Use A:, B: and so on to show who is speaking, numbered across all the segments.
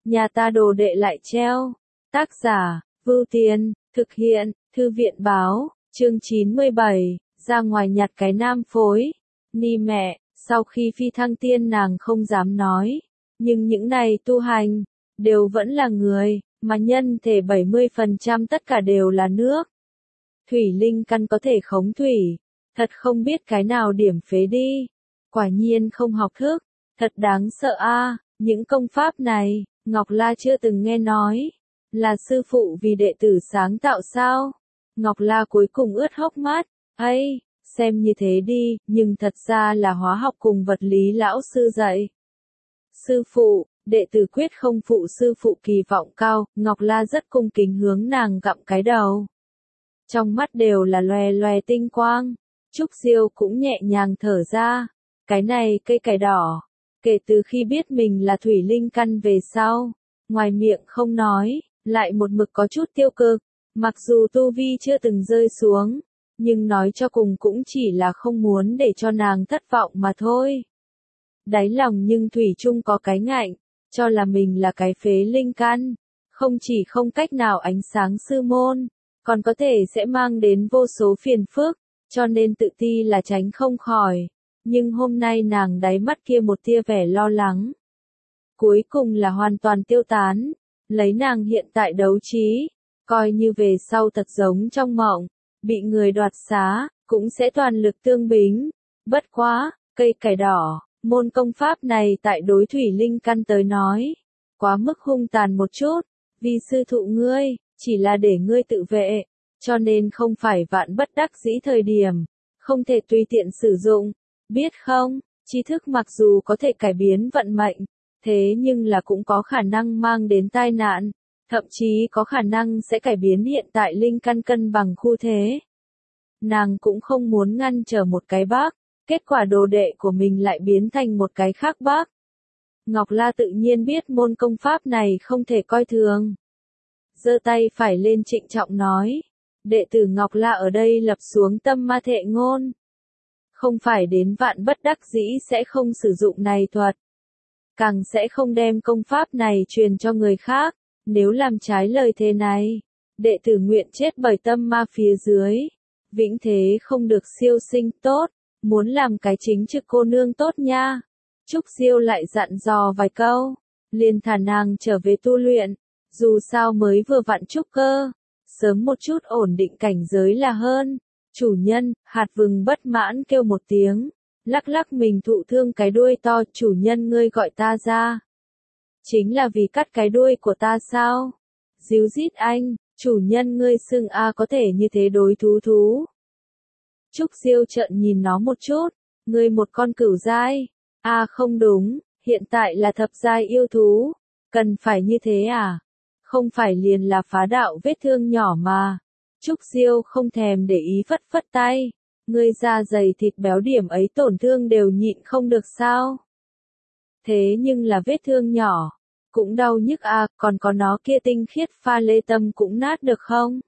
A: nhà ta đồ đệ lại treo. Tác giả, Vưu Tiên, thực hiện, Thư viện báo, chương 97, ra ngoài nhặt cái nam phối. Ni mẹ, sau khi phi thăng tiên nàng không dám nói, nhưng những này tu hành, đều vẫn là người, mà nhân thể 70% tất cả đều là nước. Thủy linh căn có thể khống thủy, thật không biết cái nào điểm phế đi. Quả nhiên không học thức, thật đáng sợ a. Những công pháp này, Ngọc La chưa từng nghe nói, là sư phụ vì đệ tử sáng tạo sao? Ngọc La cuối cùng ướt hốc mắt, ấy, xem như thế đi, nhưng thật ra là hóa học cùng vật lý lão sư dạy. Sư phụ, đệ tử quyết không phụ sư phụ kỳ vọng cao, Ngọc La rất cung kính hướng nàng gặm cái đầu. Trong mắt đều là loè loè tinh quang, Trúc Diêu cũng nhẹ nhàng thở ra, cái này cây cải đỏ, kể từ khi biết mình là thủy linh căn về sau, ngoài miệng không nói, lại một mực có chút tiêu cực, mặc dù tu vi chưa từng rơi xuống, nhưng nói cho cùng cũng chỉ là không muốn để cho nàng thất vọng mà thôi. Đáy lòng nhưng thủy chung có cái ngạnh, cho là mình là cái phế linh căn, không chỉ không cách nào ánh sáng sư môn, còn có thể sẽ mang đến vô số phiền phức, cho nên tự ti là tránh không khỏi. Nhưng hôm nay nàng đáy mắt kia một tia vẻ lo lắng, cuối cùng là hoàn toàn tiêu tán, lấy nàng hiện tại đấu trí, coi như về sau thật giống trong mộng, bị người đoạt xá, cũng sẽ toàn lực tương bính. Bất quá, cây cải đỏ, môn công pháp này tại đối thủy linh căn tới nói, quá mức hung tàn một chút, vì sư thụ ngươi, chỉ là để ngươi tự vệ, cho nên không phải vạn bất đắc dĩ thời điểm, không thể tùy tiện sử dụng, biết không, tri thức mặc dù có thể cải biến vận mệnh, thế nhưng là cũng có khả năng mang đến tai nạn, thậm chí có khả năng sẽ cải biến hiện tại linh căn cân bằng khu thế. Nàng cũng không muốn ngăn trở một cái bác, kết quả đồ đệ của mình lại biến thành một cái khác bác. Ngọc La tự nhiên biết môn công pháp này không thể coi thường. Giơ tay phải lên trịnh trọng nói, đệ tử Ngọc La ở đây lập xuống tâm ma thệ ngôn. Không phải đến vạn bất đắc dĩ sẽ không sử dụng này thuật. Càng sẽ không đem công pháp này truyền cho người khác, nếu làm trái lời thề này, đệ tử nguyện chết bởi tâm ma phía dưới. Vĩnh thế không được siêu sinh tốt, muốn làm cái chính trực cô nương tốt nha. Trúc Diêu lại dặn dò vài câu, liền thả nàng trở về tu luyện, dù sao mới vừa vặn trúc cơ, sớm một chút ổn định cảnh giới là hơn. Chủ nhân, hạt vừng bất mãn kêu một tiếng, lắc lắc mình thụ thương cái đuôi to, chủ nhân ngươi gọi ta ra. Chính là vì cắt cái đuôi của ta sao? Díu dít anh, chủ nhân ngươi xưng a có thể như thế đối thú. Trúc Diêu trợn nhìn nó một chút, ngươi một con cửu giai, không đúng, hiện tại là thập giai yêu thú, cần phải như thế à? Không phải liền là phá đạo vết thương nhỏ mà. Trúc Diêu không thèm để ý phất phất tay, ngươi da dày thịt béo điểm ấy tổn thương đều nhịn không được sao? Thế nhưng là vết thương nhỏ, cũng đau nhức còn có nó kia tinh khiết pha lê tâm cũng nát được không?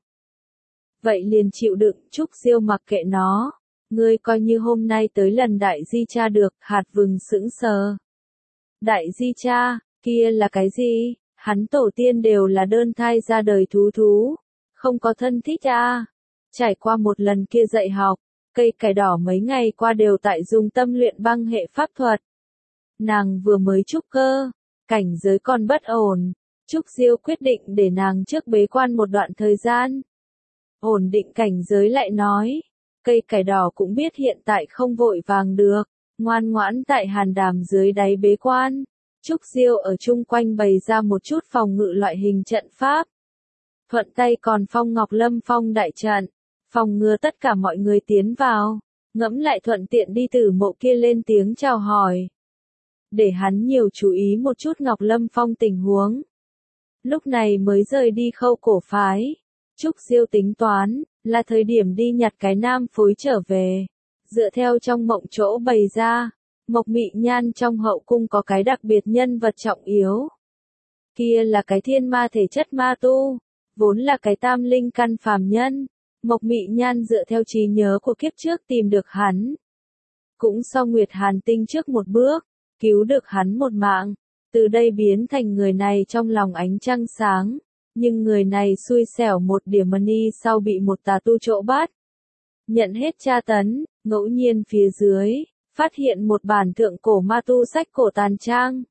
A: Vậy liền chịu đựng, Trúc Diêu mặc kệ nó, ngươi coi như hôm nay tới lần đại di cha được, hạt vừng sững sờ. Đại di cha, kia là cái gì? Hắn tổ tiên đều là đơn thai ra đời thú. Không có thân thích Trải qua một lần kia dạy học, cây cải đỏ mấy ngày qua đều tại dùng tâm luyện băng hệ pháp thuật. Nàng vừa mới trúc cơ, cảnh giới còn bất ổn, Trúc Diêu quyết định để nàng trước bế quan một đoạn thời gian. Ổn định cảnh giới lại nói, cây cải đỏ cũng biết hiện tại không vội vàng được, ngoan ngoãn tại hàn đàm dưới đáy bế quan. Trúc Diêu ở chung quanh bày ra một chút phòng ngự loại hình trận pháp. Thuận tay còn phong Ngọc Lâm Phong đại trận, phòng ngừa tất cả mọi người tiến vào, ngẫm lại thuận tiện đi từ mộ kia lên tiếng chào hỏi. Để hắn nhiều chú ý một chút Ngọc Lâm Phong tình huống. Lúc này mới rời đi Khâu Cổ phái, Trúc Diêu tính toán, là thời điểm đi nhặt cái nam phối trở về. Dựa theo trong mộng chỗ bày ra, Mộc Mị Nhan trong hậu cung có cái đặc biệt nhân vật trọng yếu. Kia là cái thiên ma thể chất ma tu, vốn là cái tam linh căn phàm nhân. Mộc Mị Nhan dựa theo trí nhớ của kiếp trước tìm được hắn. Cũng so Nguyệt Hàn Tinh trước một bước, cứu được hắn một mạng. từ đây biến thành người này trong lòng ánh trăng sáng, nhưng người này xui xẻo một điểm money sau bị một tà tu trộm bắt. Nhận hết tra tấn, ngẫu nhiên phía dưới, phát hiện một bản thượng cổ ma tu sách cổ tàn trang.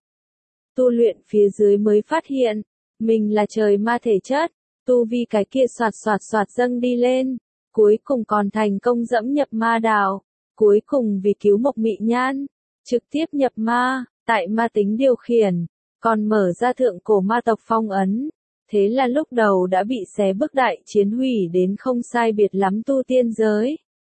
A: Tu luyện phía dưới mới phát hiện, mình là trời ma thể chất, tu vi cái kia soạt dâng đi lên, cuối cùng còn thành công dẫm nhập ma đạo, cuối cùng vì cứu Mộc Mị Nhan, trực tiếp nhập ma, tại ma tính điều khiển, còn mở ra thượng cổ ma tộc phong ấn. Thế là lúc đầu đã bị xé bức đại chiến hủy đến không sai biệt lắm tu tiên giới.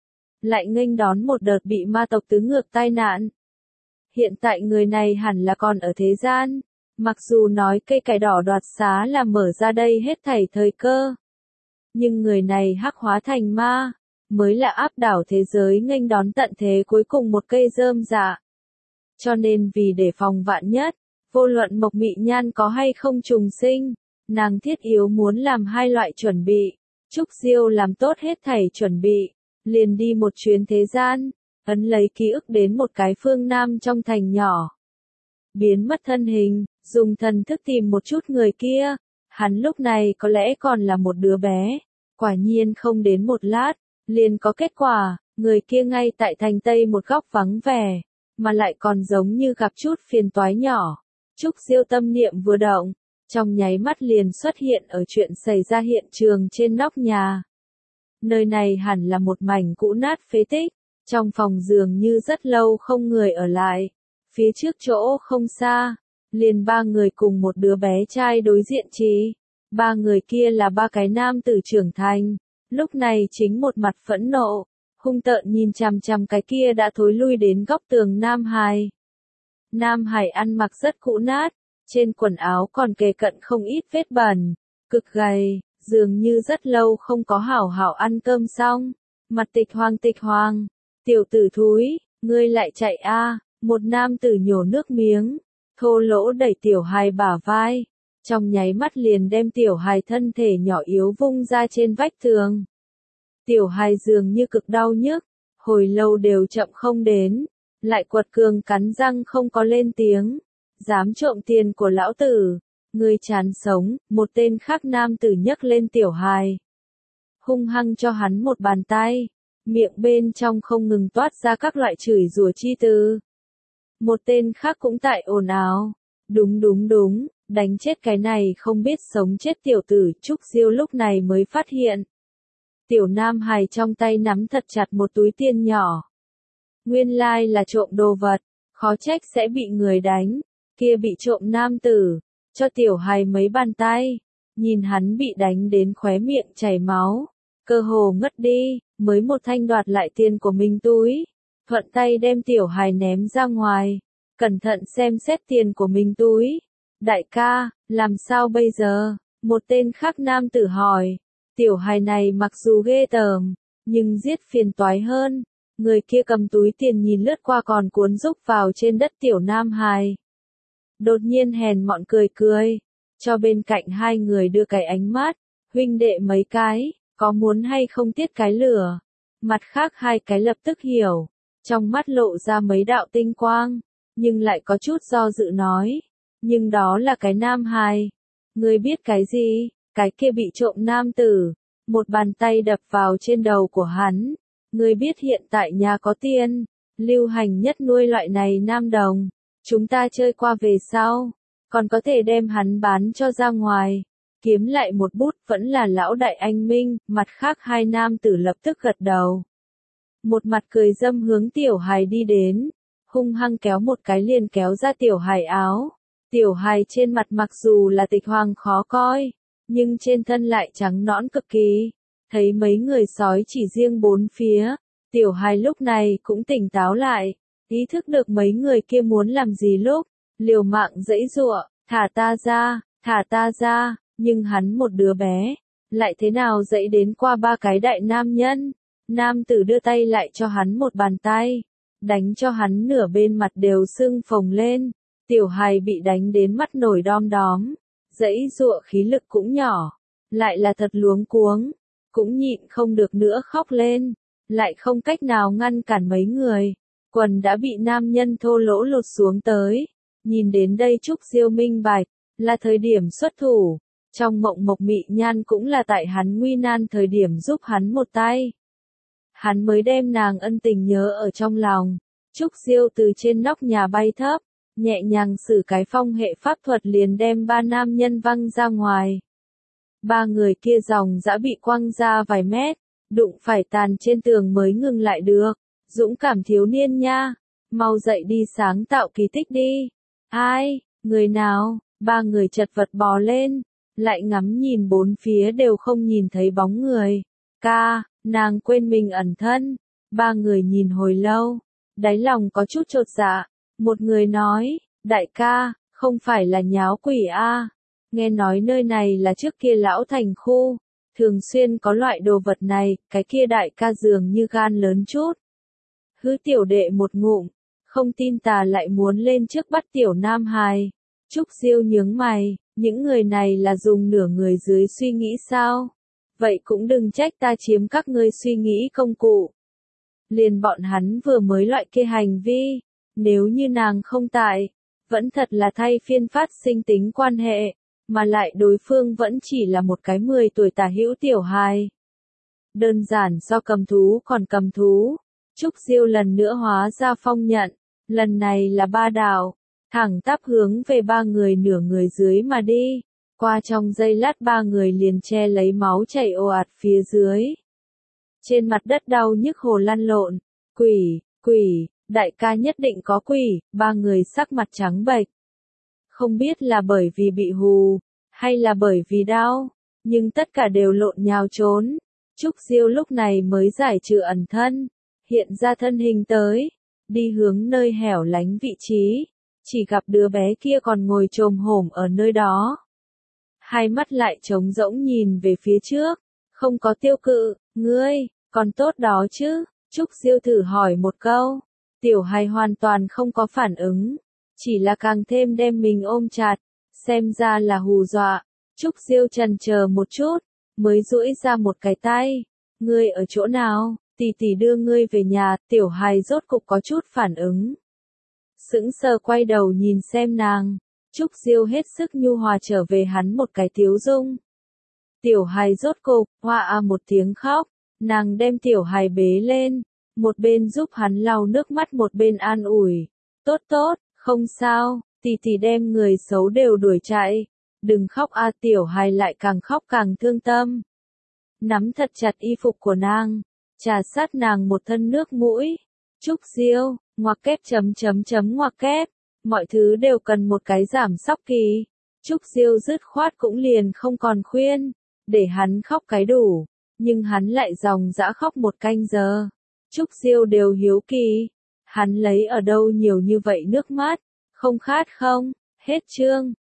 A: Lại nghênh đón một đợt bị ma tộc tứ ngược tai nạn. Hiện tại người này hẳn là còn ở thế gian, mặc dù nói cây cải đỏ đoạt xá là mở ra đây hết thảy thời cơ. Nhưng người này hắc hóa thành ma, mới là áp đảo thế giới nghênh đón tận thế cuối cùng một cây rơm dạ. Cho nên vì để phòng vạn nhất, vô luận Mộc Mị Nhan có hay không trùng sinh, nàng thiết yếu muốn làm hai loại chuẩn bị. Trúc Diêu làm tốt hết thảy chuẩn bị, liền đi một chuyến thế gian, ấn lấy ký ức đến một cái phương Nam trong thành nhỏ. Biến mất thân hình, dùng thần thức tìm một chút người kia, hắn lúc này có lẽ còn là một đứa bé. Quả nhiên không đến một lát, liền có kết quả, người kia ngay tại thành Tây một góc vắng vẻ, mà lại còn giống như gặp chút phiền toái nhỏ. Trúc Diêu tâm niệm vừa động, trong nháy mắt liền xuất hiện ở chuyện xảy ra hiện trường trên nóc nhà. Nơi này hẳn là một mảnh cũ nát phế tích, trong phòng dường như rất lâu không người ở lại. Phía trước chỗ không xa, liền ba người cùng một đứa bé trai đối diện trí. Ba người kia là ba cái nam tử trưởng thành, lúc này chính một mặt phẫn nộ, hung tợn nhìn chằm chằm cái kia đã thối lui đến góc tường Nam Hải. Nam Hải ăn mặc rất cũ nát, trên quần áo còn kề cận không ít vết bẩn, cực gầy, dường như rất lâu không có hảo hảo ăn cơm xong. Mặt tịch hoàng, tiểu tử thúi, ngươi lại chạy a? Một nam tử nhổ nước miếng, thô lỗ đẩy tiểu hài bả vai, trong nháy mắt liền đem tiểu hài thân thể nhỏ yếu vung ra trên vách tường. Tiểu hài dường như cực đau nhức, hồi lâu đều chậm không đến, lại quật cường cắn răng không có lên tiếng. Dám trộm tiền của lão tử, ngươi chán sống, một tên khác nam tử nhấc lên tiểu hài. Hung hăng cho hắn một bàn tay, miệng bên trong không ngừng toát ra các loại chửi rủa chi từ. Một tên khác cũng tại ồn ào, đúng, đánh chết cái này không biết sống chết tiểu tử. Trúc Diêu lúc này mới phát hiện. Tiểu nam hài trong tay nắm thật chặt một túi tiền nhỏ. Nguyên lai là trộm đồ vật, khó trách sẽ bị người đánh. Kia bị trộm nam tử, cho tiểu hài mấy bàn tay, nhìn hắn bị đánh đến khóe miệng chảy máu, cơ hồ ngất đi, mới một thanh đoạt lại tiền của mình túi, thuận tay đem tiểu hài ném ra ngoài, cẩn thận xem xét tiền của mình túi. Đại ca, làm sao bây giờ? Một tên khác nam tử hỏi. Tiểu hài này mặc dù ghê tởm, nhưng giết phiền toái hơn. Người kia cầm túi tiền nhìn lướt qua còn cuốn rúc vào trên đất tiểu nam hài. Đột nhiên hèn mọn cười, cho bên cạnh hai người đưa cái ánh mắt, huynh đệ mấy cái, có muốn hay không tiết cái lửa. Mặt khác hai cái lập tức hiểu, trong mắt lộ ra mấy đạo tinh quang, nhưng lại có chút do dự nói, nhưng đó là cái nam hài. Ngươi biết cái gì? Cái kia bị trộm nam tử, một bàn tay đập vào trên đầu của hắn. Ngươi biết hiện tại nhà có tiền, lưu hành nhất nuôi loại này nam đồng. Chúng ta chơi qua về sau, còn có thể đem hắn bán cho ra ngoài, kiếm lại một bút vẫn là lão đại anh minh. Mặt khác hai nam tử lập tức gật đầu. Một mặt cười dâm hướng tiểu hài đi đến, hung hăng kéo một cái liền kéo ra tiểu hài áo. Tiểu hài trên mặt mặc dù là tịch hoàng khó coi, nhưng trên thân lại trắng nõn cực kỳ. Thấy mấy người sói chỉ riêng bốn phía, tiểu hài lúc này cũng tỉnh táo lại. Ý thức được mấy người kia muốn làm gì lúc, liều mạng giãy giụa, thả ta ra, nhưng hắn một đứa bé, lại thế nào dãy đến qua ba cái đại nam nhân. Nam tử đưa tay lại cho hắn một bàn tay, đánh cho hắn nửa bên mặt đều sưng phồng lên, tiểu hài bị đánh đến mắt nổi đom đóm, giãy giụa khí lực cũng nhỏ, lại là thật luống cuống, cũng nhịn không được nữa khóc lên, lại không cách nào ngăn cản mấy người. Quần đã bị nam nhân thô lỗ lột xuống tới, Nhìn đến đây Trúc Diêu minh bạch, là thời điểm xuất thủ. Trong mộng Mộc Mị Nhan cũng là tại hắn nguy nan thời điểm giúp hắn một tay. Hắn mới đem nàng ân tình nhớ ở trong lòng. Trúc Diêu từ trên nóc nhà bay thấp, nhẹ nhàng sử cái phong hệ pháp thuật liền đem ba nam nhân văng ra ngoài. Ba người kia dòng dã bị quăng ra vài mét, đụng phải tàn trên tường mới ngừng lại được. Dũng cảm thiếu niên nha, mau dậy đi sáng tạo kỳ tích đi. Ai, người nào? Ba người chật vật bò lên, lại ngắm nhìn bốn phía đều không nhìn thấy bóng người. Ca, nàng quên mình ẩn thân. Ba người nhìn hồi lâu, đáy lòng có chút chột dạ. Một người nói, đại ca, không phải là nháo quỷ a? Nghe nói nơi này là trước kia lão thành khu, thường xuyên có loại đồ vật này, cái kia đại ca dường như gan lớn chút. Hứ tiểu đệ một ngụm, không tin tà lại muốn lên trước bắt tiểu nam hài. Trúc Diêu nhướng mày, những người này là dùng nửa người dưới suy nghĩ sao? Vậy cũng đừng trách ta chiếm các ngươi suy nghĩ công cụ. Liền bọn hắn vừa mới loại kia hành vi, nếu như nàng không tại, vẫn thật là thay phiên phát sinh tính quan hệ, mà lại đối phương vẫn chỉ là một cái 10 tuổi tả hữu tiểu hài. Đơn giản do cầm thú còn cầm thú. Trúc Diêu lần nữa hóa ra phong nhận, lần này là ba đạo, thẳng tắp hướng về ba người nửa người dưới mà đi. Qua trong giây lát ba người liền che lấy máu chảy ồ ạt phía dưới. Trên mặt đất đau nhức hồ lăn lộn. Quỷ, đại ca nhất định có quỷ. Ba người sắc mặt trắng bệch. Không biết là bởi vì bị hù, hay là bởi vì đau, nhưng tất cả đều lộn nhào trốn. Trúc Diêu lúc này mới giải trừ ẩn thân, hiện ra thân hình tới, đi hướng nơi hẻo lánh vị trí. Chỉ gặp đứa bé kia còn ngồi chồm hổm ở nơi đó. Hai mắt lại trống rỗng nhìn về phía trước, không có tiêu cự. Ngươi, còn tốt đó chứ? Trúc Diêu thử hỏi một câu. Tiểu hài hoàn toàn không có phản ứng, chỉ là càng thêm đem mình ôm chặt, xem ra là hù dọa. Trúc Diêu chần chờ một chút, mới duỗi ra một cái tay. Ngươi ở chỗ nào? Tỷ tỷ đưa ngươi về nhà. Tiểu hài rốt cục có chút phản ứng. Sững sờ quay đầu nhìn xem nàng. Trúc Diêu hết sức nhu hòa trở về hắn một cái tiếu dung. Tiểu hài rốt cục, hoa một tiếng khóc, nàng đem tiểu hài bế lên, một bên giúp hắn lau nước mắt một bên an ủi. Tốt, không sao, tỷ tỷ đem người xấu đều đuổi chạy. Đừng khóc a. Tiểu hài lại càng khóc càng thương tâm. Nắm thật chặt y phục của nàng, trà sát nàng một thân nước mũi. Trúc Diêu, ngoặc kép ngoặc kép. Mọi thứ đều cần một cái giảm sóc kỳ. Trúc Diêu dứt khoát cũng liền không còn khuyên, để hắn khóc cái đủ, nhưng hắn lại dòng dã khóc một canh giờ. Trúc Diêu đều hiếu kỳ, hắn lấy ở đâu nhiều như vậy nước mắt, không khát không? Hết chương.